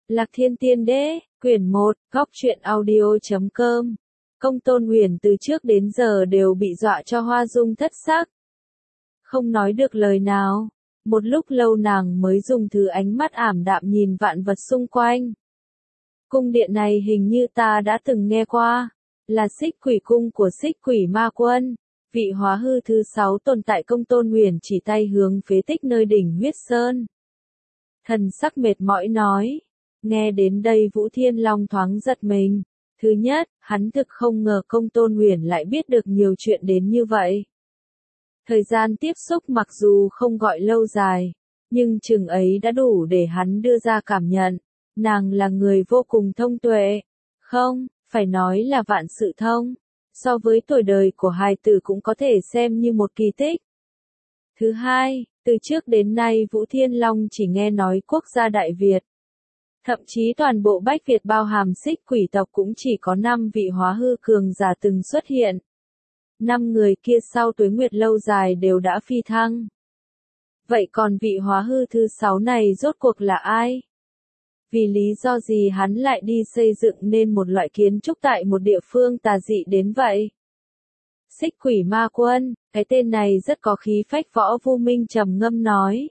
Lạc Thiên Tiên Đế, quyển 1, góc truyện audio.com. Công Tôn Huyền từ trước đến giờ đều bị dọa cho hoa dung thất sắc. Không nói được lời nào, một lúc lâu nàng mới dùng thứ ánh mắt ảm đạm nhìn vạn vật xung quanh. Cung điện này hình như ta đã từng nghe qua, là Xích Quỷ Cung của Xích Quỷ Ma Quân. Vị hóa hư thứ 6 tồn tại. Công Tôn Huyền chỉ tay hướng phế tích nơi đỉnh huyết sơn. Thần sắc mệt mỏi nói. Nghe đến đây Vũ Thiên Long thoáng giật mình. Thứ nhất, hắn thực không ngờ Công Tôn Huyền lại biết được nhiều chuyện đến như vậy. Thời gian tiếp xúc mặc dù không gọi lâu dài, nhưng chừng ấy đã đủ để hắn đưa ra cảm nhận. Nàng là người vô cùng thông tuệ. Không, phải nói là vạn sự thông. So với tuổi đời của hài tử cũng có thể xem như một kỳ tích. Thứ hai, từ trước đến nay Vũ Thiên Long chỉ nghe nói quốc gia Đại Việt. Thậm chí toàn bộ Bách Việt bao hàm Xích Quỷ tộc cũng chỉ có 5 vị hóa hư cường giả từng xuất hiện. 5 người kia sau tuế nguyệt lâu dài đều đã phi thăng. Vậy còn vị hóa hư thứ 6 này rốt cuộc là ai? Vì lý do gì hắn lại đi xây dựng nên một loại kiến trúc tại một địa phương tà dị đến vậy? Xích Quỷ Ma Quân, cái tên này rất có khí phách. Võ Vu Minh trầm ngâm nói.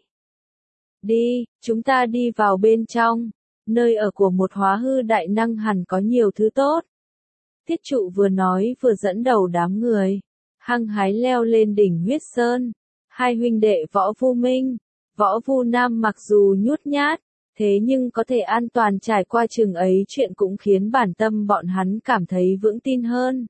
Đi, chúng ta đi vào bên trong. Nơi ở của một hóa hư đại năng hẳn có nhiều thứ tốt. Tiết Trụ vừa nói vừa dẫn đầu đám người, hăng hái leo lên đỉnh huyết sơn. Hai huynh đệ Võ Vu Minh, Võ Vu Nam mặc dù nhút nhát, thế nhưng có thể an toàn trải qua chừng ấy chuyện cũng khiến bản tâm bọn hắn cảm thấy vững tin hơn.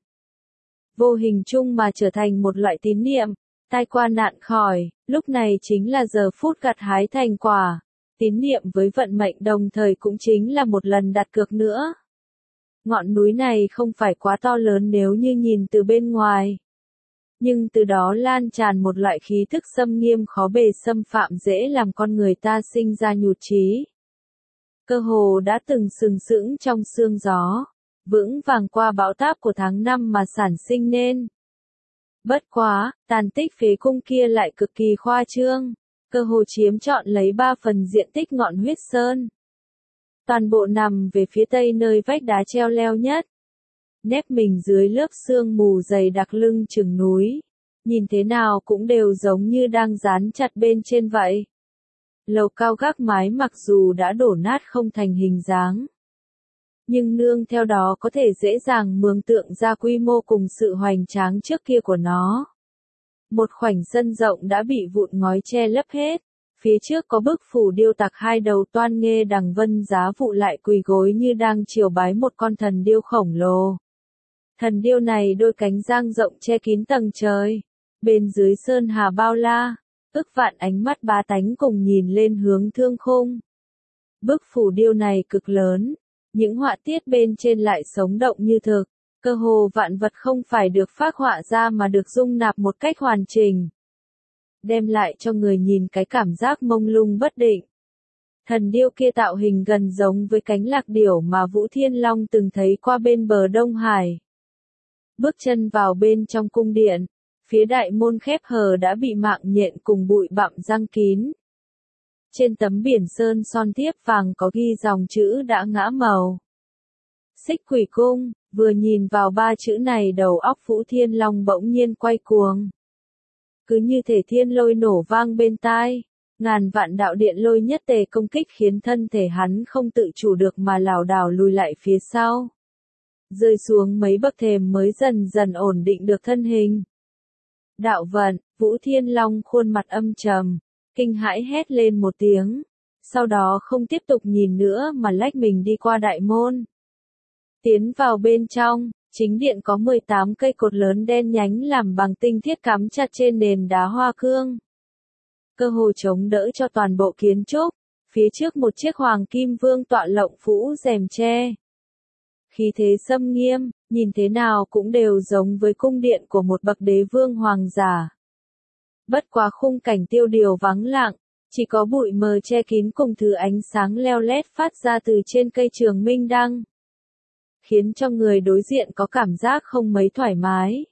Vô hình chung mà trở thành một loại tín niệm, tai qua nạn khỏi, lúc này chính là giờ phút gặt hái thành quả. Tín niệm với vận mệnh đồng thời cũng chính là một lần đặt cược nữa. Ngọn núi này không phải quá to lớn nếu như nhìn từ bên ngoài. Nhưng từ đó lan tràn một loại khí thức xâm nghiêm khó bề xâm phạm dễ làm con người ta sinh ra nhụt chí. Cơ hồ đã từng sừng sững trong sương gió, vững vàng qua bão táp của tháng 5 mà sản sinh nên. Bất quá, tàn tích phế cung kia lại cực kỳ khoa trương, cơ hồ chiếm trọn lấy 3 phần diện tích ngọn huyết sơn. Toàn bộ nằm về phía tây nơi vách đá treo leo nhất. Nép mình dưới lớp sương mù dày đặc lưng chừng núi. Nhìn thế nào cũng đều giống như đang dán chặt bên trên vậy. Lầu cao gác mái mặc dù đã đổ nát không thành hình dáng. Nhưng nương theo đó có thể dễ dàng mường tượng ra quy mô cùng sự hoành tráng trước kia của nó. Một khoảnh sân rộng đã bị vụn ngói che lấp hết. Phía trước có bức phủ điêu tặc hai đầu toan nghê đằng vân giá vụ lại quỳ gối như đang triều bái một con thần điêu khổng lồ. Thần điêu này đôi cánh dang rộng che kín tầng trời. Bên dưới sơn hà bao la, ức vạn ánh mắt bá tánh cùng nhìn lên hướng thương khung. Bức phủ điêu này cực lớn, những họa tiết bên trên lại sống động như thực. Cơ hồ vạn vật không phải được phác họa ra mà được dung nạp một cách hoàn chỉnh. Đem lại cho người nhìn cái cảm giác mông lung bất định. Thần điêu kia tạo hình gần giống với cánh lạc điểu mà Vũ Thiên Long từng thấy qua bên bờ Đông Hải. Bước chân vào bên trong cung điện, phía đại môn khép hờ đã bị mạng nhện cùng bụi bặm giăng kín. Trên tấm biển sơn son thiếp vàng có ghi dòng chữ đã ngã màu. Xích Quỷ Cung, vừa nhìn vào 3 chữ này đầu óc Vũ Thiên Long bỗng nhiên quay cuồng. Cứ như thể thiên lôi nổ vang bên tai, ngàn vạn đạo điện lôi nhất tề công kích khiến thân thể hắn không tự chủ được mà lảo đảo lùi lại phía sau. Rơi xuống mấy bậc thềm mới dần dần ổn định được thân hình. Đạo vận, Vũ Thiên Long khuôn mặt âm trầm, kinh hãi hét lên một tiếng, sau đó không tiếp tục nhìn nữa mà lách mình đi qua đại môn. Tiến vào bên trong, chính điện có 18 cây cột lớn đen nhánh làm bằng tinh thiết cắm chặt trên nền đá hoa cương. Cơ hồ chống đỡ cho toàn bộ kiến trúc, phía trước một chiếc hoàng kim vương tọa lộng phủ rèm tre. Khí thế xâm nghiêm, nhìn thế nào cũng đều giống với cung điện của một bậc đế vương hoàng giả. Bất quá khung cảnh tiêu điều vắng lặng, chỉ có bụi mờ che kín cùng thứ ánh sáng leo lét phát ra từ trên cây trường minh đăng. Khiến cho người đối diện có cảm giác không mấy thoải mái.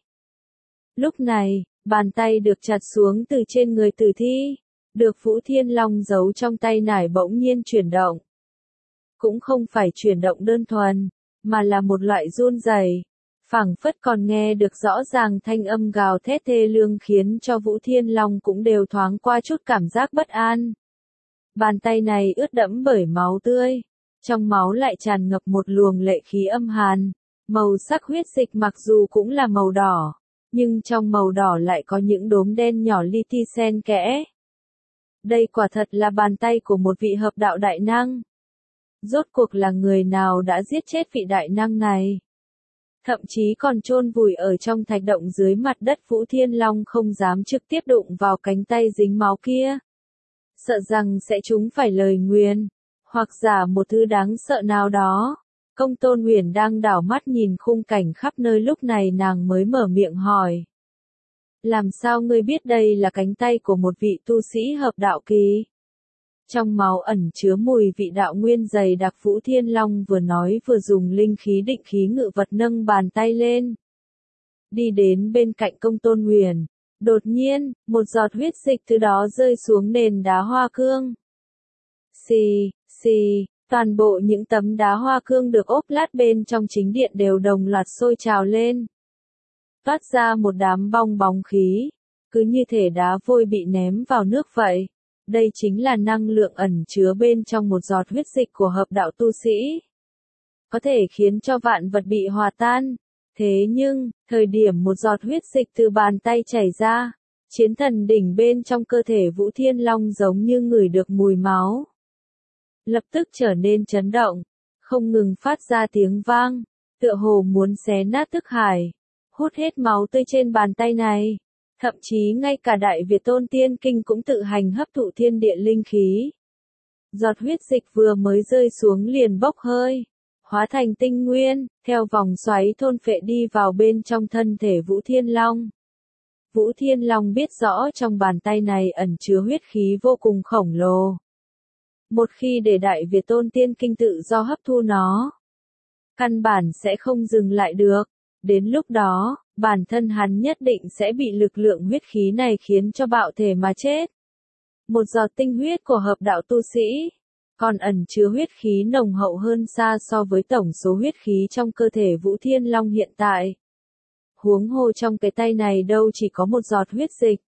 Lúc này, bàn tay được chặt xuống từ trên người tử thi, được Vũ Thiên Long giấu trong tay nải bỗng nhiên chuyển động. cũng không phải chuyển động đơn thuần, mà là một loại run rẩy, phảng phất còn nghe được rõ ràng thanh âm gào thét thê lương khiến cho Vũ Thiên Long cũng đều thoáng qua chút cảm giác bất an. Bàn tay này ướt đẫm bởi máu tươi, trong máu lại tràn ngập một luồng lệ khí âm hàn, màu sắc huyết dịch mặc dù cũng là màu đỏ, nhưng trong màu đỏ lại có những đốm đen nhỏ li ti xen kẽ. Đây quả thật là bàn tay của một vị hợp đạo đại năng. Rốt cuộc là người nào đã giết chết vị đại năng này? Thậm chí còn chôn vùi ở trong thạch động dưới mặt đất. Vũ Thiên Long không dám trực tiếp đụng vào cánh tay dính máu kia. Sợ rằng sẽ trúng phải lời nguyền, hoặc giả một thứ đáng sợ nào đó. Công Tôn Huyền đang đảo mắt nhìn khung cảnh khắp nơi, lúc này nàng mới mở miệng hỏi. Làm sao ngươi biết đây là cánh tay của một vị tu sĩ hợp đạo kỳ? Trong máu ẩn chứa mùi vị đạo nguyên dày đặc. Vũ Thiên Long vừa nói vừa dùng linh khí định khí ngự vật nâng bàn tay lên. Đi đến bên cạnh Công Tôn Huyền. Đột nhiên, một giọt huyết dịch từ đó rơi xuống nền đá hoa cương. Xì, xì, toàn bộ những tấm đá hoa cương được ốp lát bên trong chính điện đều đồng loạt sôi trào lên. Toát ra một đám bong bóng khí, cứ như thể đá vôi bị ném vào nước vậy. Đây chính là năng lượng ẩn chứa bên trong một giọt huyết dịch của hợp đạo tu sĩ. Có thể khiến cho vạn vật bị hòa tan. Thế nhưng, thời điểm một giọt huyết dịch từ bàn tay chảy ra, chiến thần đỉnh bên trong cơ thể Vũ Thiên Long giống như ngửi được mùi máu. Lập tức trở nên chấn động, không ngừng phát ra tiếng vang, tựa hồ muốn xé nát thức hải, hút hết máu tươi trên bàn tay này. Thậm chí ngay cả Đại Việt Tôn Tiên Kinh cũng tự hành hấp thụ thiên địa linh khí. Giọt huyết dịch vừa mới rơi xuống liền bốc hơi, hóa thành tinh nguyên, theo vòng xoáy thôn phệ đi vào bên trong thân thể Vũ Thiên Long. Vũ Thiên Long biết rõ trong bàn tay này ẩn chứa huyết khí vô cùng khổng lồ. Một khi để Đại Việt Tôn Tiên Kinh tự do hấp thu nó, căn bản sẽ không dừng lại được. Đến lúc đó, bản thân hắn nhất định sẽ bị lực lượng huyết khí này khiến cho bạo thể mà chết. Một giọt tinh huyết của hợp đạo tu sĩ, còn ẩn chứa huyết khí nồng hậu hơn xa so với tổng số huyết khí trong cơ thể Vũ Thiên Long hiện tại. Huống hồ trong cái tay này đâu chỉ có một giọt huyết dịch.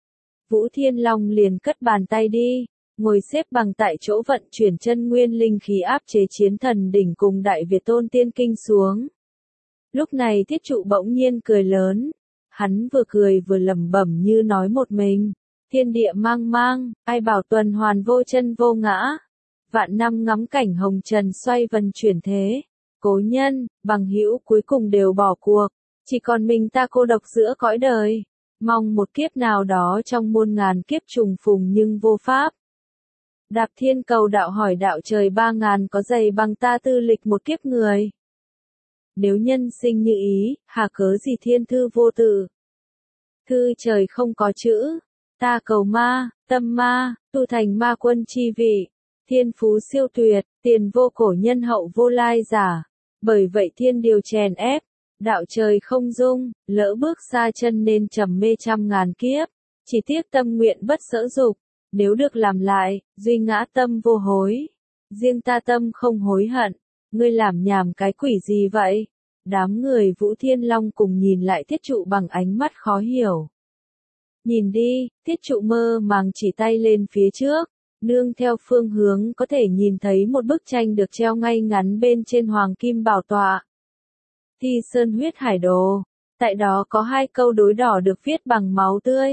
Vũ Thiên Long liền cất bàn tay đi, ngồi xếp bằng tại chỗ vận chuyển chân nguyên linh khí áp chế chiến thần đỉnh cùng Đại Việt Tôn Tiên Kinh xuống. Lúc này Thiết Trụ bỗng nhiên cười lớn, hắn vừa cười vừa lẩm bẩm như nói một mình, thiên địa mang mang, ai bảo tuần hoàn vô chân vô ngã, vạn năm ngắm cảnh hồng trần xoay vần chuyển thế, cố nhân, bằng hữu cuối cùng đều bỏ cuộc, chỉ còn mình ta cô độc giữa cõi đời, mong một kiếp nào đó trong muôn ngàn kiếp trùng phùng nhưng vô pháp. Đạp Thiên cầu đạo hỏi đạo trời 3000 có dày bằng ta tư lịch một kiếp người. Nếu nhân sinh như ý, hà cớ gì thiên thư vô tự. Thư trời không có chữ, ta cầu ma, tâm ma, tu thành ma quân chi vị, thiên phú siêu tuyệt, tiền vô cổ nhân hậu vô lai giả. Bởi vậy thiên điều chèn ép, đạo trời không dung, lỡ bước xa chân nên trầm mê trăm ngàn kiếp, chỉ tiếc tâm nguyện bất sở dục, nếu được làm lại, duy ngã tâm vô hối. Riêng ta tâm không hối hận. Ngươi làm nhảm cái quỷ gì vậy? Đám người Vũ Thiên Long cùng nhìn lại Thiết Trụ bằng ánh mắt khó hiểu. Nhìn đi, Thiết Trụ mơ màng chỉ tay lên phía trước, nương theo phương hướng có thể nhìn thấy một bức tranh được treo ngay ngắn bên trên hoàng kim bảo tọa. Thi Sơn huyết hải đồ, tại đó có 2 câu đối đỏ được viết bằng máu tươi.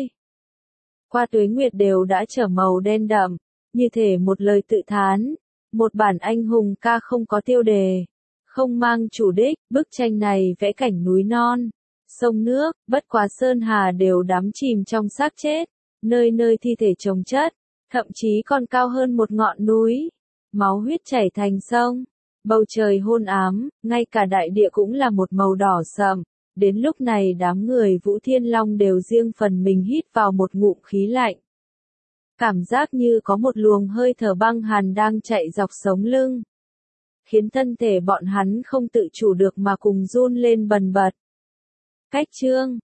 Qua tuế nguyệt đều đã trở màu đen đậm, như thể một lời tự thán. Một bản anh hùng ca không có tiêu đề, không mang chủ đích. Bức tranh này vẽ cảnh núi non, sông nước, bất quá sơn hà đều đắm chìm trong xác chết, nơi nơi thi thể chồng chất, thậm chí còn cao hơn một ngọn núi, máu huyết chảy thành sông, bầu trời hôn ám, ngay cả đại địa cũng là một màu đỏ sậm. Đến lúc này đám người Vũ Thiên Long đều riêng phần mình hít vào một ngụm khí lạnh. Cảm giác như có một luồng hơi thở băng hàn đang chạy dọc sống lưng, khiến thân thể bọn hắn không tự chủ được mà cùng run lên bần bật. Cách chương